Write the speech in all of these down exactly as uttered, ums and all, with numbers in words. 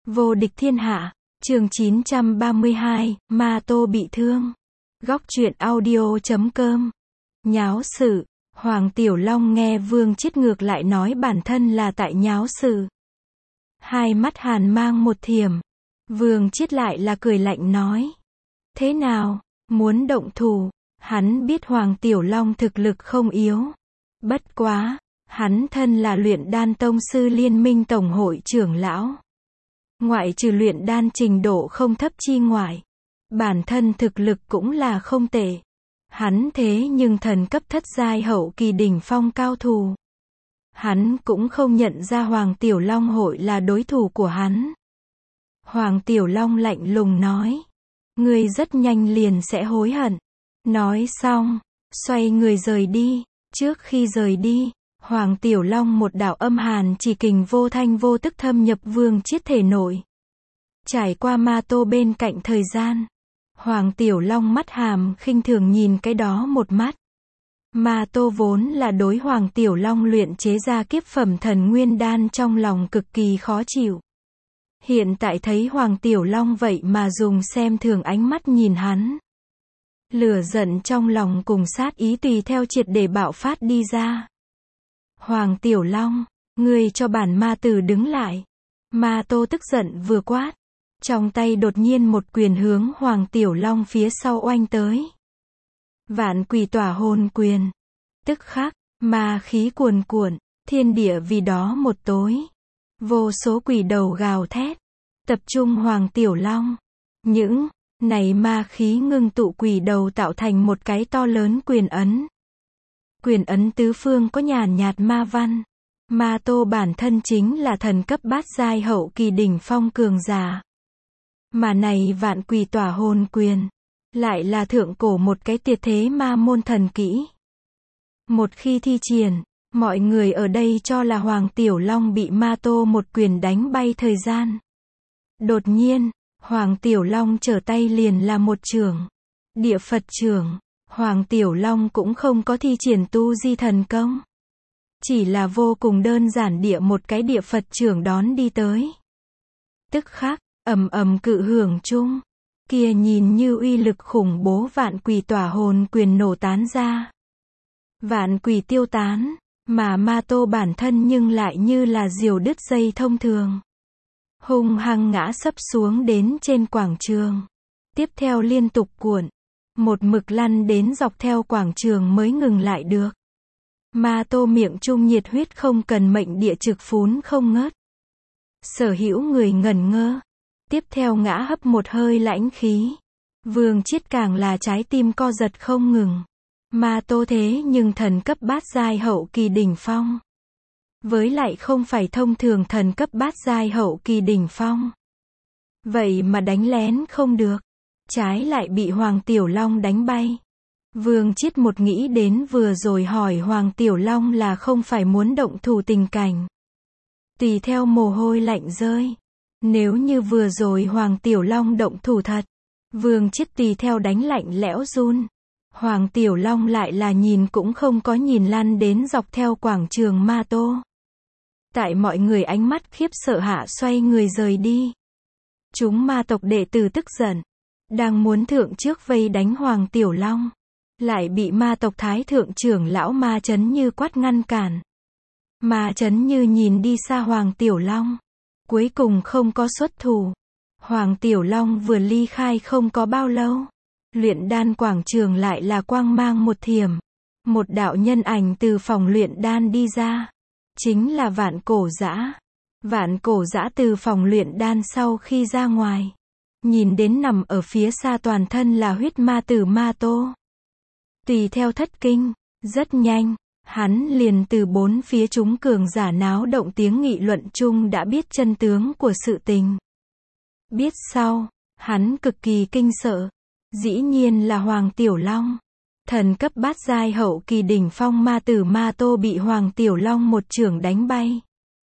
Vô địch thiên hạ, chương chín trăm ba mươi hai, Ma Tô bị thương. Góc truyện audio chấm com. Nháo sự, Hoàng Tiểu Long nghe Vương Chiết ngược lại nói bản thân là tại nháo sự. Hai mắt hàn mang một thiểm. Vương Chiết lại là cười lạnh nói. Thế nào, muốn động thủ, hắn biết Hoàng Tiểu Long thực lực không yếu. Bất quá, hắn thân là luyện đan tông sư liên minh tổng hội trưởng lão. Ngoại trừ luyện đan trình độ không thấp chi ngoại, bản thân thực lực cũng là không tệ. Hắn thế nhưng thần cấp thất giai hậu kỳ đỉnh phong cao thủ. Hắn cũng không nhận ra Hoàng Tiểu Long hội là đối thủ của hắn. Hoàng Tiểu Long lạnh lùng nói. Ngươi rất nhanh liền sẽ hối hận. Nói xong, xoay người rời đi. Trước khi rời đi, Hoàng Tiểu Long một đạo âm hàn chỉ kình vô thanh vô tức thâm nhập Vương Chiết thể nội. Trải qua Ma Tô bên cạnh thời gian, Hoàng Tiểu Long mắt hàm khinh thường nhìn cái đó một mắt. Ma Tô vốn là đối Hoàng Tiểu Long luyện chế ra kiếp phẩm thần nguyên đan trong lòng cực kỳ khó chịu. Hiện tại thấy Hoàng Tiểu Long vậy mà dùng xem thường ánh mắt nhìn hắn. Lửa giận trong lòng cùng sát ý tùy theo triệt để bạo phát đi ra. Hoàng Tiểu Long, ngươi cho bản ma tử đứng lại. Ma Tô tức giận vừa quát. Trong tay đột nhiên một quyền hướng Hoàng Tiểu Long phía sau oanh tới. Vạn quỷ tỏa hồn quyền. Tức khắc, ma khí cuồn cuộn, thiên địa vì đó một tối. Vô số quỷ đầu gào thét, tập trung Hoàng Tiểu Long. Những này ma khí ngưng tụ quỷ đầu tạo thành một cái to lớn quyền ấn. Quyền ấn tứ phương có nhàn nhạt ma văn. Ma Tô bản thân chính là thần cấp bát giai hậu kỳ đỉnh phong cường giả. Mà này vạn quỷ tỏa hồn quyền, lại là thượng cổ một cái tuyệt thế ma môn thần kỹ. Một khi thi triển, mọi người ở đây cho là Hoàng Tiểu Long bị Ma Tô một quyền đánh bay thời gian. Đột nhiên, Hoàng Tiểu Long trở tay liền là một chưởng. Địa Phật chưởng. Hoàng Tiểu Long cũng không có thi triển tu di thần công. Chỉ là vô cùng đơn giản địa một cái địa Phật chưởng đón đi tới. Tức khắc, ầm ầm cự hưởng chung. Kia nhìn như uy lực khủng bố vạn quỷ tỏa hồn quyền nổ tán ra. Vạn quỷ tiêu tán, mà Ma Tô bản thân nhưng lại như là diều đứt dây thông thường. Hung hăng ngã sấp xuống đến trên quảng trường. Tiếp theo liên tục cuộn. Một mực lăn đến dọc theo quảng trường mới ngừng lại được. Ma Tô miệng trung nhiệt huyết không cần mệnh địa trực phún không ngớt. Sở hữu người ngẩn ngơ. Tiếp theo ngã hấp một hơi lãnh khí. Vương Chiết càng là trái tim co giật không ngừng. Ma Tô thế nhưng thần cấp bát giai hậu kỳ đỉnh phong. Với lại không phải thông thường thần cấp bát giai hậu kỳ đỉnh phong. Vậy mà đánh lén không được. Trái lại bị Hoàng Tiểu Long đánh bay. Vương Chiết một nghĩ đến vừa rồi hỏi Hoàng Tiểu Long là không phải muốn động thủ tình cảnh. Tùy theo mồ hôi lạnh rơi. Nếu như vừa rồi Hoàng Tiểu Long động thủ thật, Vương Chiết tùy theo đánh lạnh lẽo run. Hoàng Tiểu Long lại là nhìn cũng không có nhìn lăn đến dọc theo quảng trường Ma Tô. Tại mọi người ánh mắt khiếp sợ hạ xoay người rời đi. Chúng ma tộc đệ tử tức giận. Đang muốn thượng trước vây đánh Hoàng Tiểu Long. Lại bị ma tộc thái thượng trưởng lão Ma Chấn Như quát ngăn cản. Ma Chấn Như nhìn đi xa Hoàng Tiểu Long. Cuối cùng không có xuất thủ. Hoàng Tiểu Long vừa ly khai không có bao lâu. Luyện đan quảng trường lại là quang mang một thiểm. Một đạo nhân ảnh từ phòng luyện đan đi ra. Chính là Vạn Cổ Dã. Vạn Cổ Dã từ phòng luyện đan sau khi ra ngoài. Nhìn đến nằm ở phía xa toàn thân là huyết ma tử Ma Tô. Tùy theo thất kinh, rất nhanh, hắn liền từ bốn phía chúng cường giả náo động tiếng nghị luận chung đã biết chân tướng của sự tình. Biết sau, hắn cực kỳ kinh sợ. Dĩ nhiên là Hoàng Tiểu Long. Thần cấp bát giai hậu kỳ đỉnh phong ma tử Ma Tô bị Hoàng Tiểu Long một chưởng đánh bay.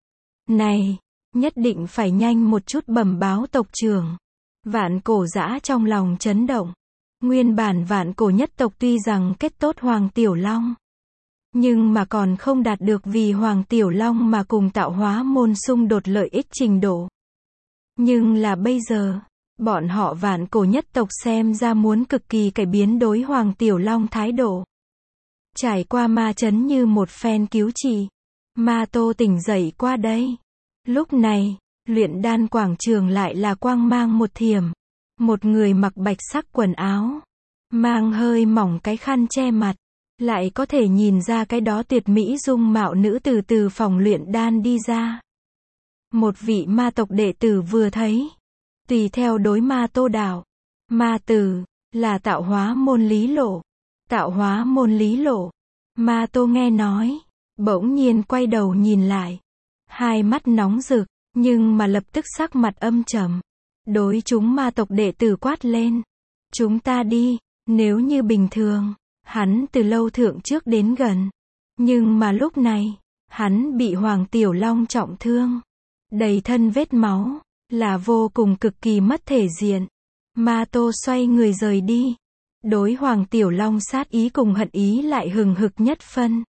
Này, nhất định phải nhanh một chút bẩm báo tộc trưởng. Vạn Cổ Dã trong lòng chấn động. Nguyên bản Vạn Cổ nhất tộc tuy rằng kết tốt Hoàng Tiểu Long, nhưng mà còn không đạt được vì Hoàng Tiểu Long mà cùng tạo hóa môn xung đột lợi ích trình độ. Nhưng là bây giờ, bọn họ vạn cổ nhất tộc xem ra muốn cực kỳ cải biến đối Hoàng Tiểu Long thái độ. Trải qua ma chấn như một phen cứu trị, Ma Tô tỉnh dậy qua đây. Lúc này, luyện đan quảng trường lại là quang mang một thiểm. Một người mặc bạch sắc quần áo, mang hơi mỏng cái khăn che mặt, lại có thể nhìn ra cái đó tuyệt mỹ dung mạo nữ từ từ phòng luyện đan đi ra. Một vị ma tộc đệ tử vừa thấy, tùy theo đối Ma Tô đạo, ma tử, là tạo hóa môn Lý Lộ. Tạo hóa môn Lý Lộ. Ma Tô nghe nói, bỗng nhiên quay đầu nhìn lại, hai mắt nóng rực, nhưng mà lập tức sắc mặt âm trầm. Đối chúng ma tộc đệ tử quát lên. Chúng ta đi, nếu như bình thường, hắn từ lâu thượng trước đến gần. Nhưng mà lúc này, hắn bị Hoàng Tiểu Long trọng thương, đầy thân vết máu, là vô cùng cực kỳ mất thể diện. Ma Tô xoay người rời đi. Đối Hoàng Tiểu Long sát ý cùng hận ý lại hừng hực nhất phân.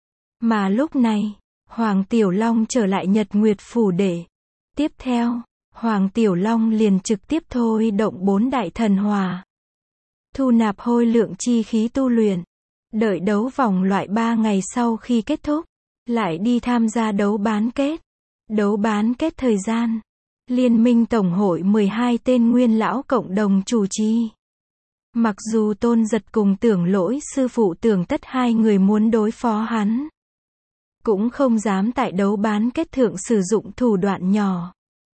Mà lúc này, Hoàng Tiểu Long trở lại Nhật Nguyệt Phủ để. Tiếp theo, Hoàng Tiểu Long liền trực tiếp thôi động bốn đại thần hỏa. Thu nạp hôi lượng chi khí tu luyện. Đợi đấu vòng loại ba ngày sau khi kết thúc, lại đi tham gia đấu bán kết. Đấu bán kết thời gian, Liên minh Tổng hội mười hai tên nguyên lão cộng đồng chủ trì. Mặc dù Tôn Giật cùng Tưởng Lỗi sư phụ Tưởng Tất hai người muốn đối phó hắn, cũng không dám tại đấu bán kết thượng sử dụng thủ đoạn nhỏ.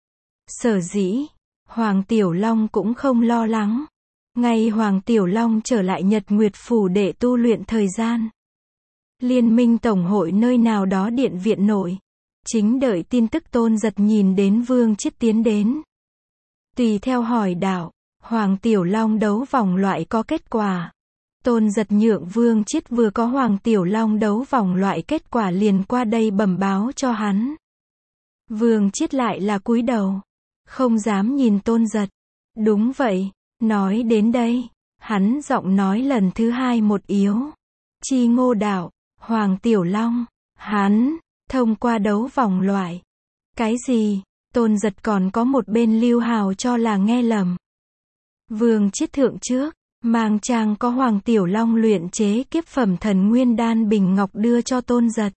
Sở dĩ, Hoàng Tiểu Long cũng không lo lắng. Ngay Hoàng Tiểu Long trở lại Nhật Nguyệt Phủ để tu luyện thời gian, Liên minh Tổng hội nơi nào đó điện viện nội, chính đợi tin tức Tôn Giật nhìn đến Vương Chiết tiến đến. Tùy theo hỏi đạo, Hoàng Tiểu Long đấu vòng loại có kết quả. Tôn Giật nhượng Vương Chiết vừa có Hoàng Tiểu Long đấu vòng loại kết quả liền qua đây bẩm báo cho hắn. Vương Chiết lại là cúi đầu, không dám nhìn Tôn Giật. Đúng vậy, nói đến đây, hắn giọng nói lần thứ hai một yếu. Chi Ngô đạo, Hoàng Tiểu Long, hắn, thông qua đấu vòng loại. Cái gì? Tôn Giật còn có một bên Lưu Hào cho là nghe lầm. Vương Chiết thượng trước, mang trang có Hoàng Tiểu Long luyện chế kiếp phẩm thần nguyên đan bình ngọc đưa cho Tôn Giật.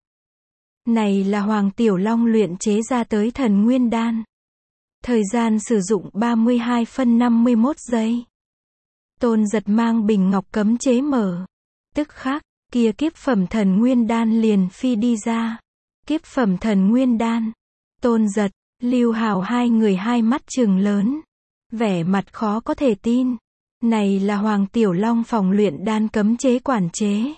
Này là Hoàng Tiểu Long luyện chế ra tới thần nguyên đan. Thời gian sử dụng ba mươi hai phân năm mươi mốt giây. Tôn Giật mang bình ngọc cấm chế mở. Tức khắc, kia kiếp phẩm thần nguyên đan liền phi đi ra. Kiếp phẩm thần nguyên đan. Tôn Giật, Lưu Hào hai người hai mắt trừng lớn. Vẻ mặt khó có thể tin. Này là Hoàng Tiểu Long phòng luyện đan cấm chế quản chế.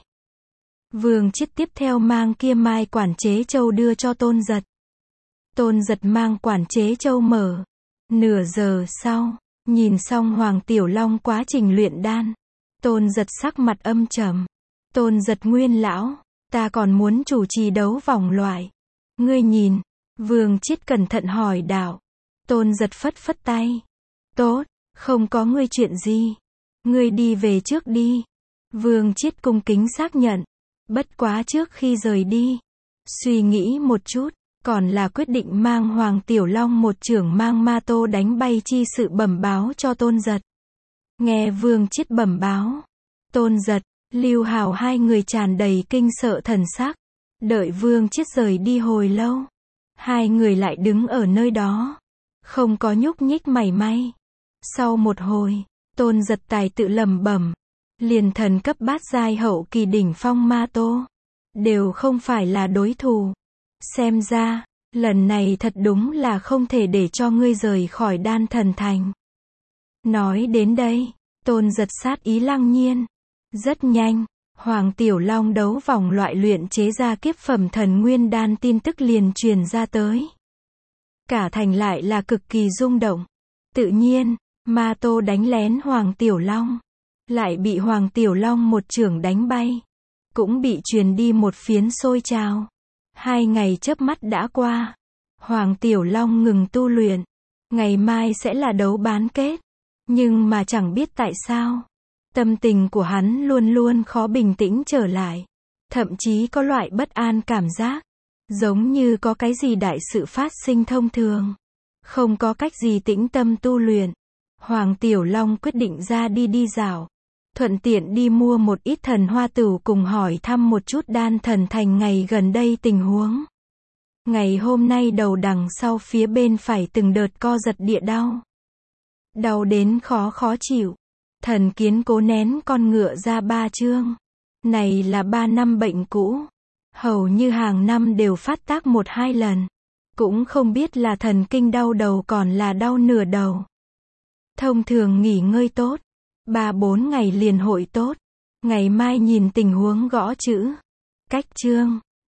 Vương Chiết tiếp theo mang kia mai quản chế châu đưa cho Tôn Giật. Tôn Giật mang quản chế châu mở. Nửa giờ sau, nhìn xong Hoàng Tiểu Long quá trình luyện đan, Tôn Giật sắc mặt âm trầm. Tôn Giật nguyên lão, ta còn muốn chủ trì đấu vòng loại. Ngươi nhìn, Vương Chiết cẩn thận hỏi đạo. Tôn Giật phất phất tay. Tốt, không có ngươi chuyện gì. Ngươi đi về trước đi. Vương Chiết cung kính xác nhận. Bất quá trước khi rời đi, suy nghĩ một chút, còn là quyết định mang Hoàng Tiểu Long một chưởng mang Ma Tô đánh bay chi sự bẩm báo cho Tôn Giật. Nghe Vương Chiết bẩm báo, Tôn Giật, Lưu Hào hai người tràn đầy kinh sợ thần sắc. Đợi Vương Chiết rời đi hồi lâu, hai người lại đứng ở nơi đó, không có nhúc nhích mảy may. Sau một hồi, Tôn Giật tài tự lẩm bẩm, liền thần cấp bát giai hậu kỳ đỉnh phong Ma Tô, đều không phải là đối thủ. Xem ra, lần này thật đúng là không thể để cho ngươi rời khỏi đan thần thành. Nói đến đây, Tôn Giật sát ý lăng nhiên. Rất nhanh, Hoàng Tiểu Long đấu vòng loại luyện chế ra kiếp phẩm thần nguyên đan tin tức liền truyền ra tới. Cả thành lại là cực kỳ rung động. Tự nhiên, Ma Tô đánh lén Hoàng Tiểu Long, lại bị Hoàng Tiểu Long một chưởng đánh bay, cũng bị truyền đi một phiến sôi trào. Hai ngày chớp mắt đã qua, Hoàng Tiểu Long ngừng tu luyện. Ngày mai sẽ là đấu bán kết, nhưng mà chẳng biết tại sao, tâm tình của hắn luôn luôn khó bình tĩnh trở lại, thậm chí có loại bất an cảm giác, giống như có cái gì đại sự phát sinh thông thường. Không có cách gì tĩnh tâm tu luyện. Hoàng Tiểu Long quyết định ra đi đi dạo. Thuận tiện đi mua một ít thần hoa tửu cùng hỏi thăm một chút Đan Thần Thành ngày gần đây tình huống. Ngày hôm nay đầu đằng sau phía bên phải từng đợt co giật địa đau. Đau đến khó khó chịu. Thần Kiến cố nén con ngựa ra ba chương. Này là ba năm bệnh cũ. Hầu như hàng năm đều phát tác một hai lần. Cũng không biết là thần kinh đau đầu còn là đau nửa đầu. Thông thường nghỉ ngơi tốt. Ba bốn ngày liền hội tốt. Ngày mai nhìn tình huống gõ chữ. Cách chương.